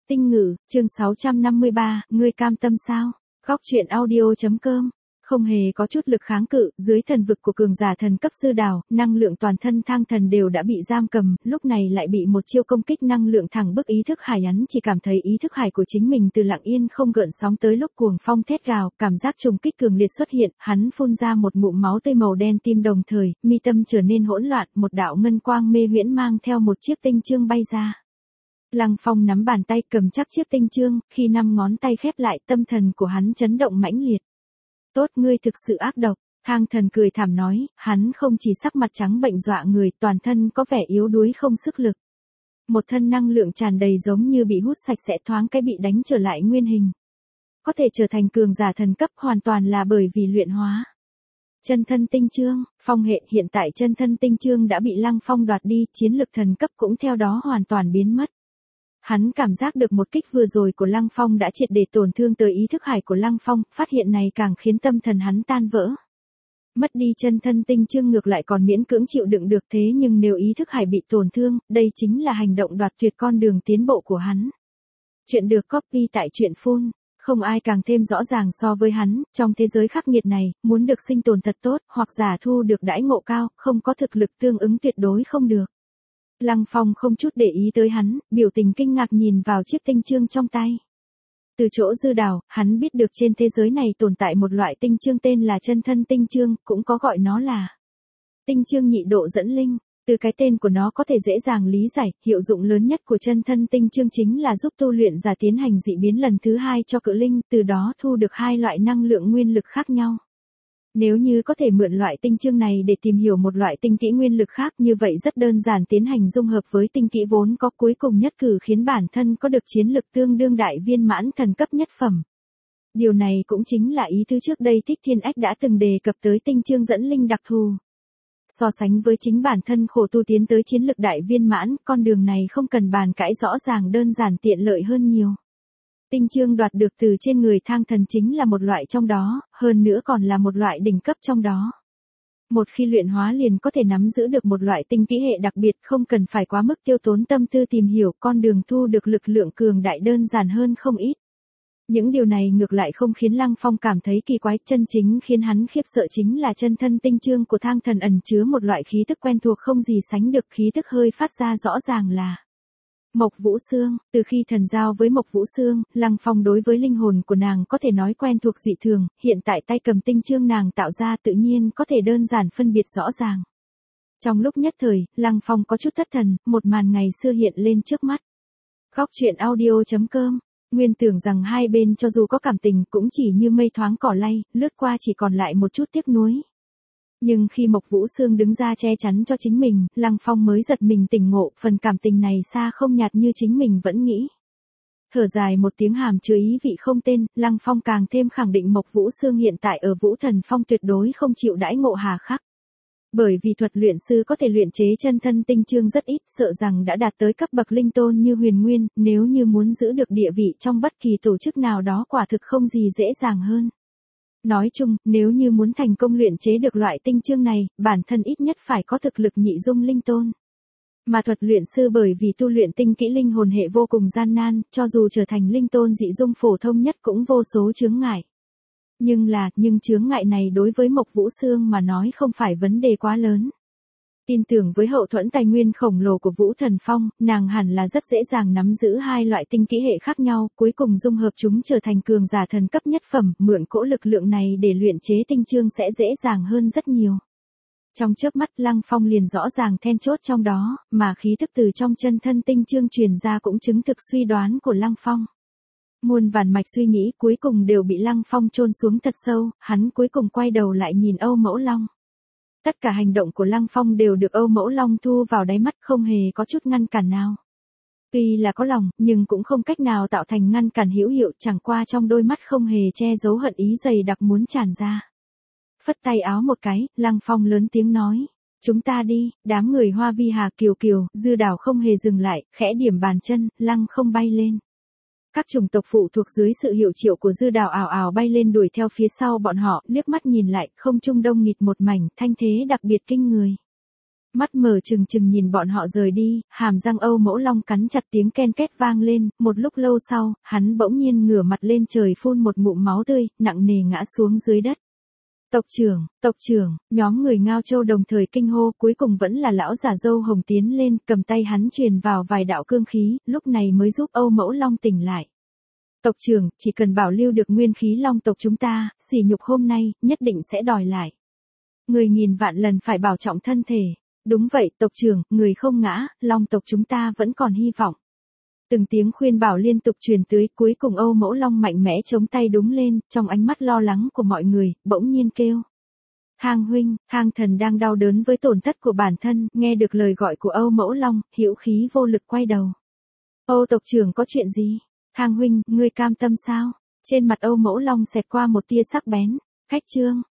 Tinh Ngữ, chương 653, ngươi cam tâm sao? Góc truyện audio.com. Không hề có chút lực kháng cự, dưới thần vực của cường giả thần cấp Dư Đào, năng lượng toàn thân Thang Thần đều đã bị giam cầm, lúc này lại bị một chiêu công kích năng lượng thẳng bức ý thức hải. Hắn chỉ cảm thấy ý thức hải của chính mình từ lặng yên không gợn sóng tới lúc cuồng phong thét gào, cảm giác trùng kích cường liệt xuất hiện, hắn phun ra một ngụm máu tươi màu đen tim, đồng thời, mi tâm trở nên hỗn loạn, một đạo ngân quang mê huyễn mang theo một chiếc tinh chương bay ra. Lăng Phong nắm bàn tay cầm chắc chiếc tinh chương, khi 5 ngón tay khép lại, tâm thần của hắn chấn động mãnh liệt. Tốt, ngươi thực sự ác độc, Thang Thần cười thảm nói, hắn không chỉ sắc mặt trắng bệnh dọa người, toàn thân có vẻ yếu đuối không sức lực. Một thân năng lượng tràn đầy giống như bị hút sạch sẽ, thoáng cái bị đánh trở lại nguyên hình. Có thể trở thành cường giả thần cấp hoàn toàn là bởi vì luyện hóa. Chân thân tinh chương, phong hệ, hiện tại chân thân tinh chương đã bị Lăng Phong đoạt đi, chiến lực thần cấp cũng theo đó hoàn toàn biến mất. Hắn cảm giác được một kích vừa rồi của Lăng Phong đã triệt để tổn thương tới ý thức hải của Lăng Phong, phát hiện này càng khiến tâm thần hắn tan vỡ. Mất đi chân thân tinh chương ngược lại còn miễn cưỡng chịu đựng được, thế nhưng nếu ý thức hải bị tổn thương, đây chính là hành động đoạt tuyệt con đường tiến bộ của hắn. Chuyện được copy tại truyện Phun. Không ai càng thêm rõ ràng so với hắn, trong thế giới khắc nghiệt này, muốn được sinh tồn thật tốt, hoặc giả thu được đãi ngộ cao, không có thực lực tương ứng tuyệt đối không được. Lăng Phong không chút để ý tới hắn, biểu tình kinh ngạc nhìn vào chiếc tinh chương trong tay. Từ chỗ Dư Đào, hắn biết được trên thế giới này tồn tại một loại tinh chương tên là chân thân tinh chương, cũng có gọi nó là tinh chương nhị độ dẫn linh. Từ cái tên của nó có thể dễ dàng lý giải, hiệu dụng lớn nhất của chân thân tinh chương chính là giúp tu luyện giả tiến hành dị biến lần thứ 2 cho cự linh, từ đó thu được 2 loại năng lượng nguyên lực khác nhau. Nếu như có thể mượn loại tinh chương này để tìm hiểu một loại tinh kỹ nguyên lực khác, như vậy rất đơn giản tiến hành dung hợp với tinh kỹ vốn có, cuối cùng nhất cử khiến bản thân có được chiến lực tương đương đại viên mãn thần cấp nhất phẩm. Điều này cũng chính là ý tứ trước đây Thích Thiên Ách đã từng đề cập tới tinh chương dẫn linh đặc thù. So sánh với chính bản thân khổ tu tiến tới chiến lực đại viên mãn, con đường này không cần bàn cãi, rõ ràng đơn giản tiện lợi hơn nhiều. Tinh chương đoạt được từ trên người Thang Thần chính là một loại trong đó, hơn nữa còn là một loại đỉnh cấp trong đó. Một khi luyện hóa liền có thể nắm giữ được một loại tinh kỹ hệ đặc biệt, không cần phải quá mức tiêu tốn tâm tư tìm hiểu, con đường thu được lực lượng cường đại đơn giản hơn không ít. Những điều này ngược lại không khiến Lăng Phong cảm thấy kỳ quái, chân chính khiến hắn khiếp sợ chính là chân thân tinh chương của Thang Thần ẩn chứa một loại khí tức quen thuộc không gì sánh được, khí tức hơi phát ra rõ ràng là Mộc Vũ Xương. Từ khi thần giao với Mộc Vũ Xương, Lăng Phong đối với linh hồn của nàng có thể nói quen thuộc dị thường, hiện tại tay cầm tinh chương nàng tạo ra tự nhiên có thể đơn giản phân biệt rõ ràng. Trong lúc nhất thời, Lăng Phong có chút thất thần, một màn ngày xưa hiện lên trước mắt. Góc truyện audio.com. Nguyên tưởng rằng hai bên cho dù có cảm tình cũng chỉ như mây thoáng cỏ lay, lướt qua chỉ còn lại một chút tiếc nuối. Nhưng khi Mộc Vũ Xương đứng ra che chắn cho chính mình, Lăng Phong mới giật mình tỉnh ngộ, phần cảm tình này xa không nhạt như chính mình vẫn nghĩ. Thở dài một tiếng hàm chứa ý vị không tên, Lăng Phong càng thêm khẳng định Mộc Vũ Xương hiện tại ở Vũ Thần Phong tuyệt đối không chịu đãi ngộ hà khắc. Bởi vì thuật luyện sư có thể luyện chế chân thân tinh chương rất ít, sợ rằng đã đạt tới cấp bậc linh tôn như Huyền Nguyên, nếu như muốn giữ được địa vị trong bất kỳ tổ chức nào đó quả thực không gì dễ dàng hơn. Nói chung, nếu như muốn thành công luyện chế được loại tinh chương này, bản thân ít nhất phải có thực lực nhị dung linh tôn. Mà thuật luyện sư bởi vì tu luyện tinh kỹ linh hồn hệ vô cùng gian nan, cho dù trở thành linh tôn dị dung phổ thông nhất cũng vô số chướng ngại. Nhưng chướng ngại này đối với Mộc Vũ Xương mà nói không phải vấn đề quá lớn. Tin tưởng với hậu thuẫn tài nguyên khổng lồ của Vũ Thần Phong, nàng hẳn là rất dễ dàng nắm giữ 2 loại tinh kỹ hệ khác nhau, cuối cùng dung hợp chúng trở thành cường giả thần cấp nhất phẩm, mượn cỗ lực lượng này để luyện chế tinh chương sẽ dễ dàng hơn rất nhiều. Trong chớp mắt Lăng Phong liền rõ ràng then chốt trong đó, mà khí tức từ trong chân thân tinh chương truyền ra cũng chứng thực suy đoán của Lăng Phong. Muôn vàn mạch suy nghĩ cuối cùng đều bị Lăng Phong chôn xuống thật sâu, hắn cuối cùng quay đầu lại nhìn Âu Mẫu Long. Tất cả hành động của Lăng Phong đều được Âu Mẫu Long thu vào đáy mắt, không hề có chút ngăn cản nào. Tuy là có lòng, nhưng cũng không cách nào tạo thành ngăn cản hữu hiệu, chẳng qua trong đôi mắt không hề che giấu hận ý dày đặc muốn tràn ra. Phất tay áo một cái, Lăng Phong lớn tiếng nói, chúng ta đi. Đám người Hoa Vi Hà Kiều Kiều, Dư Đào không hề dừng lại, khẽ điểm bàn chân, lăng không bay lên. Các chủng tộc phụ thuộc dưới sự hiệu triệu của Dư Đào ào ào bay lên đuổi theo phía sau bọn họ, liếc mắt nhìn lại, không trung đông nghịt một mảnh, thanh thế đặc biệt kinh người. Mắt mở trừng trừng nhìn bọn họ rời đi, hàm răng Âu Mẫu Long cắn chặt, tiếng ken két vang lên, một lúc lâu sau, hắn bỗng nhiên ngửa mặt lên trời phun một ngụm máu tươi, nặng nề ngã xuống dưới đất. Tộc trưởng, nhóm người Ngao Châu đồng thời kinh hô, cuối cùng vẫn là lão giả râu hồng tiến lên, cầm tay hắn truyền vào vài đạo cương khí, lúc này mới giúp Âu Mẫu Long tỉnh lại. Tộc trưởng, chỉ cần bảo lưu được nguyên khí Long tộc chúng ta, sỉ nhục hôm nay, nhất định sẽ đòi lại. Người nghìn vạn lần phải bảo trọng thân thể. Đúng vậy, tộc trưởng, người không ngã, Long tộc chúng ta vẫn còn hy vọng. Từng tiếng khuyên bảo liên tục truyền tới, cuối cùng Âu Mẫu Long mạnh mẽ chống tay đúng lên, trong ánh mắt lo lắng của mọi người, bỗng nhiên kêu. Hang huynh, Hang Thần đang đau đớn với tổn thất của bản thân, nghe được lời gọi của Âu Mẫu Long, hữu khí vô lực quay đầu. Âu tộc trưởng có chuyện gì? Hang huynh, ngươi cam tâm sao? Trên mặt Âu Mẫu Long xẹt qua một tia sắc bén. Khách trương,